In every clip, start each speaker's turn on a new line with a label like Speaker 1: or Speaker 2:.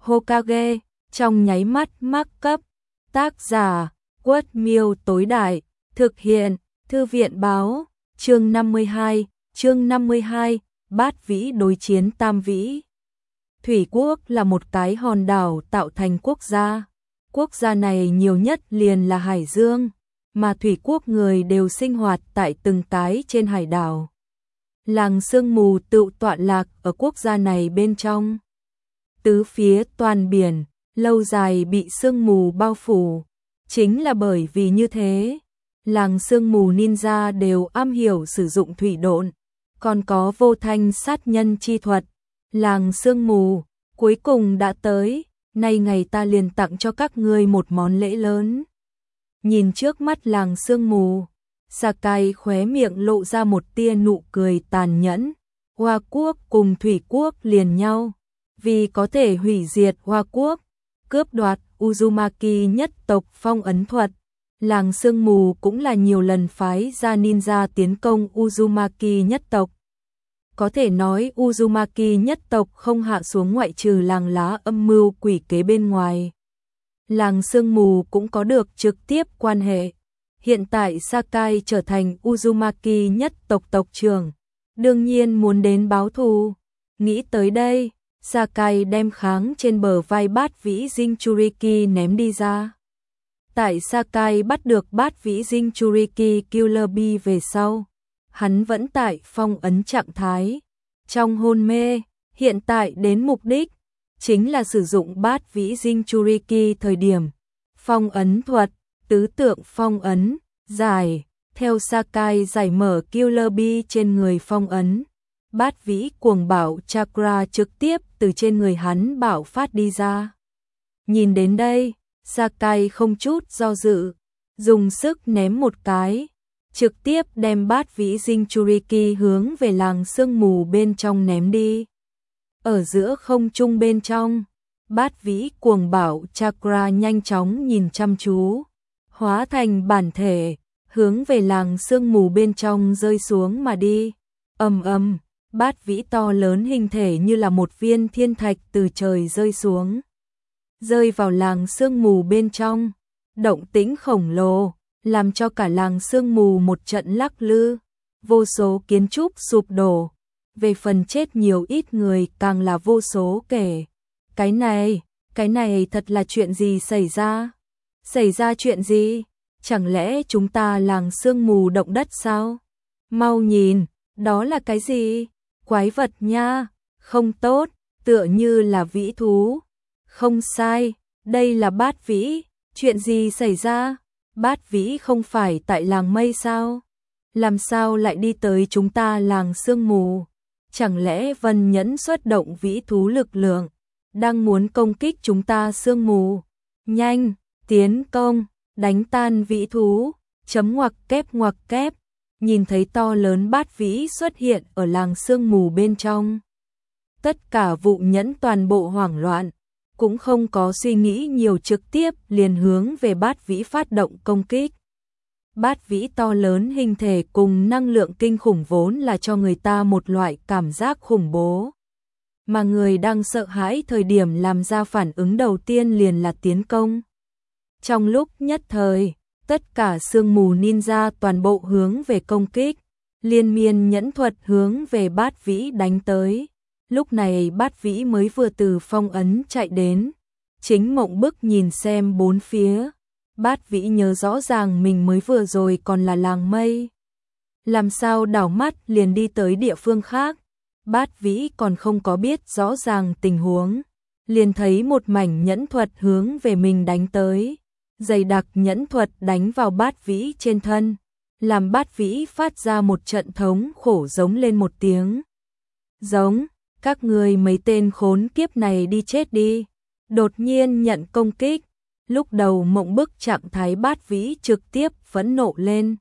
Speaker 1: Hokage, trong nháy mắt mắc cấp. Tác giả, Quất Miêu tối đại, thực hiện, Thư viện báo, chương 52, Bát Vĩ đối chiến Tam Vĩ. Thủy Quốc là một cái hòn đảo tạo thành quốc gia. Quốc gia này nhiều nhất liền là Hải Dương, mà Thủy Quốc người đều sinh hoạt tại từng cái trên hải đảo. Làng sương mù tựu tọa lạc ở quốc gia này bên trong. Tứ phía toàn biển, lâu dài bị sương mù bao phủ. Chính là bởi vì như thế, làng sương mù ninja đều am hiểu sử dụng thủy độn, còn có vô thanh sát nhân chi thuật. Làng sương mù, cuối cùng đã tới, nay ngày ta liền tặng cho các ngươi một món lễ lớn. Nhìn trước mắt làng sương mù, Sakai khóe miệng lộ ra một tia nụ cười tàn nhẫn. Hoa Quốc cùng Thủy Quốc liền nhau, vì có thể hủy diệt Hoa Quốc, cướp đoạt Uzumaki nhất tộc phong ấn thuật. Làng sương mù cũng là nhiều lần phái ra ninja tiến công Uzumaki nhất tộc. Có thể nói Uzumaki nhất tộc không hạ xuống ngoại trừ làng lá âm mưu quỷ kế bên ngoài. Làng sương mù cũng có được trực tiếp quan hệ. Hiện tại Sakai trở thành Uzumaki nhất tộc tộc trưởng, đương nhiên muốn đến báo thù. Nghĩ tới đây, Sakai đem kháng trên bờ vai Bát Vĩ Jinchuriki ném đi ra. Tại Sakai bắt được Bát Vĩ Jinchuriki Killer Bee về sau, hắn vẫn tại phong ấn trạng thái, trong hôn mê. Hiện tại đến mục đích chính là sử dụng Bát Vĩ Jinchuriki thời điểm phong ấn thuật, tứ tượng phong ấn, giải. Theo Sakai giải mở Killer Bee trên người phong ấn, Bát Vĩ cuồng bạo chakra trực tiếp từ trên người hắn bạo phát đi ra. Nhìn đến đây, Sakai không chút do dự, dùng sức ném một cái, trực tiếp đem Bát Vĩ Jinchuriki hướng về làng sương mù bên trong ném đi. Ở giữa không trung bên trong, Bát Vĩ cuồng bạo chakra nhanh chóng nhìn chăm chú, hóa thành bản thể, hướng về làng sương mù bên trong rơi xuống mà đi. Ầm ầm, Bát Vĩ to lớn hình thể như là một viên thiên thạch từ trời rơi xuống, rơi vào làng sương mù bên trong. Động tĩnh khổng lồ làm cho cả làng sương mù một trận lắc lư, vô số kiến trúc sụp đổ, về phần chết nhiều ít người càng là vô số kể. Cái này thật là chuyện gì xảy ra? Xảy ra chuyện gì? Chẳng lẽ chúng ta làng sương mù động đất sao? Mau nhìn, đó là cái gì? Quái vật nha, không tốt, tựa như là vĩ thú. Không sai, đây là Bát Vĩ. Chuyện gì xảy ra? Bát Vĩ không phải tại làng mây sao? Làm sao lại đi tới chúng ta làng sương mù? Chẳng lẽ Vân Nhẫn xuất động vĩ thú lực lượng, đang muốn công kích chúng ta sương mù? Nhanh, tiến công, đánh tan vĩ thú, ngoặc kép. Nhìn thấy to lớn Bát Vĩ xuất hiện ở làng sương mù bên trong, tất cả Vụ Nhẫn toàn bộ hoảng loạn, cũng không có suy nghĩ nhiều, trực tiếp liền hướng về Bát Vĩ phát động công kích. Bát Vĩ to lớn hình thể cùng năng lượng kinh khủng vốn là cho người ta một loại cảm giác khủng bố, mà người đang sợ hãi thời điểm làm ra phản ứng đầu tiên liền là tiến công. Trong lúc nhất thời, tất cả sương mù ninja toàn bộ hướng về công kích, liên miên nhẫn thuật hướng về Bát Vĩ đánh tới. Lúc này Bát Vĩ mới vừa từ phong ấn chạy đến, chính mộng bức nhìn xem bốn phía. Bát Vĩ nhớ rõ ràng mình mới vừa rồi còn là làng mây, làm sao đảo mắt liền đi tới địa phương khác. Bát Vĩ còn không có biết rõ ràng tình huống, liền thấy một mảnh nhẫn thuật hướng về mình đánh tới. Dày đặc nhẫn thuật đánh vào Bát Vĩ trên thân, làm Bát Vĩ phát ra một trận thống khổ giống lên một tiếng. Giống, các người mấy tên khốn kiếp này đi chết đi. Đột nhiên nhận công kích, lúc đầu mộng bức trạng thái Bát Vĩ trực tiếp phẫn nộ lên.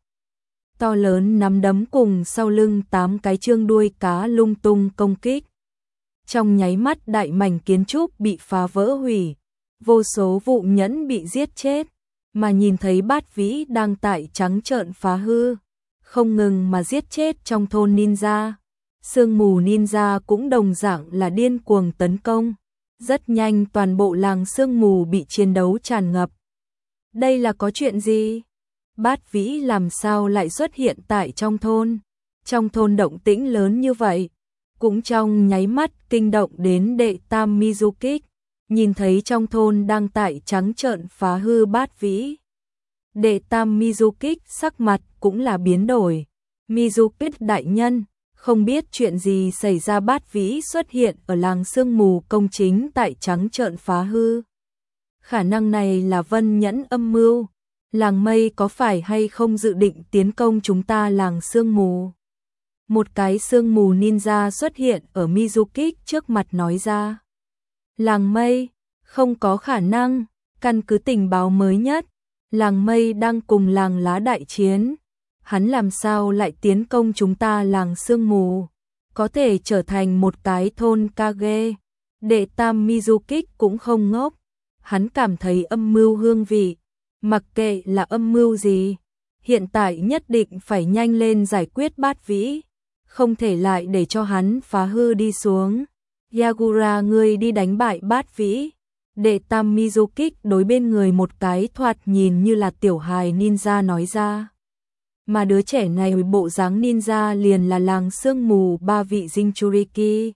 Speaker 1: To lớn nắm đấm cùng sau lưng 8 cái chương đuôi cá lung tung công kích. Trong nháy mắt đại mảnh kiến trúc bị phá vỡ hủy, vô số Vụ Nhẫn bị giết chết, mà nhìn thấy Bát Vĩ đang tại trắng trợn phá hư, không ngừng mà giết chết trong thôn ninja. Sương mù ninja cũng đồng dạng là điên cuồng tấn công, Rất nhanh toàn bộ làng sương mù bị chiến đấu tràn ngập. Đây là có chuyện gì? Bát Vĩ làm sao lại xuất hiện tại trong thôn? Trong thôn động tĩnh lớn như vậy, cũng trong nháy mắt kinh động đến đệ tam Mizukik, nhìn thấy trong thôn đang tại trắng trợn phá hư Bát Vĩ. Đệ tam Mizukik sắc mặt cũng là biến đổi. Mizukik đại nhân, không biết chuyện gì xảy ra, Bát Vĩ xuất hiện ở làng sương mù công chính tại trắng trợn phá hư. Khả năng này là Vân Nhẫn âm mưu. Làng Mây có phải hay không dự định tiến công chúng ta làng sương mù? Một cái sương mù ninja xuất hiện ở Mizukik trước mặt nói ra. Làng Mây, không có khả năng, căn cứ tình báo mới nhất, làng Mây đang cùng làng Lá đại chiến. Hắn làm sao lại tiến công chúng ta làng sương mù? Có thể trở thành một cái thôn Kage. Đệ tam Mizukik cũng không ngốc. Hắn cảm thấy âm mưu hương vị. Mặc kệ là âm mưu gì, hiện tại nhất định phải nhanh lên giải quyết Bát Vĩ. Không thể lại để cho hắn phá hư đi xuống. Yagura, ngươi đi đánh bại Bát Vĩ. Đệ tam Mizukik đối bên người một cái thoạt nhìn như là tiểu hài ninja nói ra. Mà đứa trẻ này bộ dáng ninja liền là làng sương mù ba vị Jinchuriki.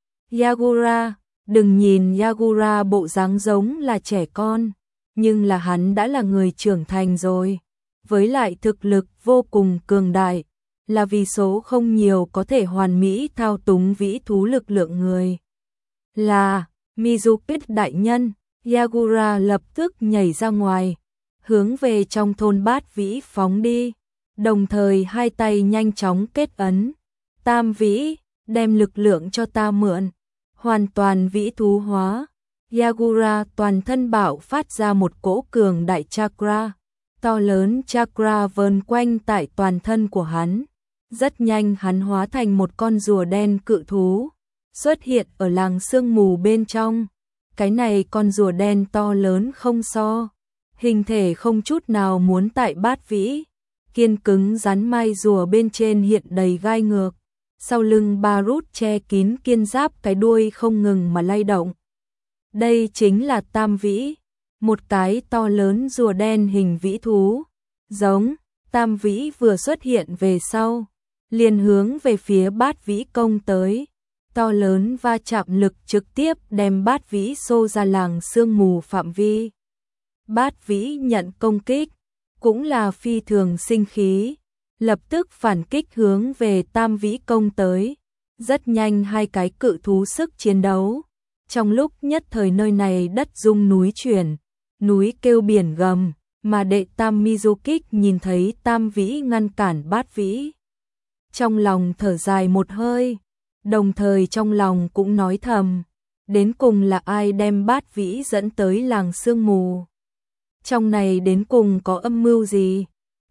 Speaker 1: Yagura, đừng nhìn Yagura bộ dáng giống là trẻ con, nhưng là hắn đã là người trưởng thành rồi. Với lại thực lực vô cùng cường đại, là vì số không nhiều có thể hoàn mỹ thao túng vĩ thú lực lượng người. Là Mizukik đại nhân, Yagura lập tức nhảy ra ngoài, hướng về trong thôn Bát Vĩ phóng đi, đồng thời hai tay nhanh chóng kết ấn. Tam Vĩ, đem lực lượng cho ta mượn, hoàn toàn vĩ thú hóa. Yagura toàn thân bạo phát ra một cỗ cường đại chakra, to lớn chakra vờn quanh tại toàn thân của hắn. Rất nhanh hắn hóa thành một con rùa đen cự thú, xuất hiện ở làng sương mù bên trong. Cái này con rùa đen to lớn không so, hình thể không chút nào muốn tại Bát Vĩ. Kiên cứng rắn mai rùa bên trên hiện đầy gai ngược, sau lưng Barut che kín kiên giáp, cái đuôi không ngừng mà lay động. Đây chính là Tam Vĩ, một cái to lớn rùa đen hình vĩ thú. Giống, Tam Vĩ vừa xuất hiện về sau, liền hướng về phía Bát Vĩ công tới. To lớn va chạm lực trực tiếp đem Bát Vĩ xô ra làng sương mù phạm vi. Bát Vĩ nhận công kích, cũng là phi thường sinh khí, lập tức phản kích hướng về Tam Vĩ công tới. Rất nhanh hai cái cự thú sức chiến đấu. Trong lúc nhất thời nơi này đất rung núi chuyển, núi kêu biển gầm, mà đệ tam Mizukik nhìn thấy Tam Vĩ ngăn cản Bát Vĩ. Trong lòng thở dài một hơi, đồng thời trong lòng cũng nói thầm, đến cùng là ai đem Bát Vĩ dẫn tới làng sương mù? Trong này đến cùng có âm mưu gì?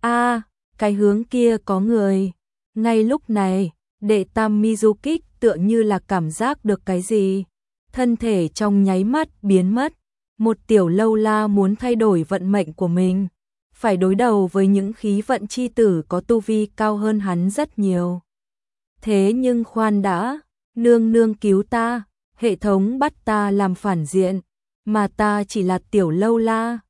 Speaker 1: Cái hướng kia có người. Ngay lúc này, đệ tam Mizukik tựa như là cảm giác được cái gì. Thân thể trong nháy mắt biến mất. Một tiểu lâu la muốn thay đổi vận mệnh của mình, phải đối đầu với những khí vận chi tử có tu vi cao hơn hắn rất nhiều. Thế nhưng khoan đã, nương nương cứu ta, hệ thống bắt ta làm phản diện, mà ta chỉ là tiểu lâu la.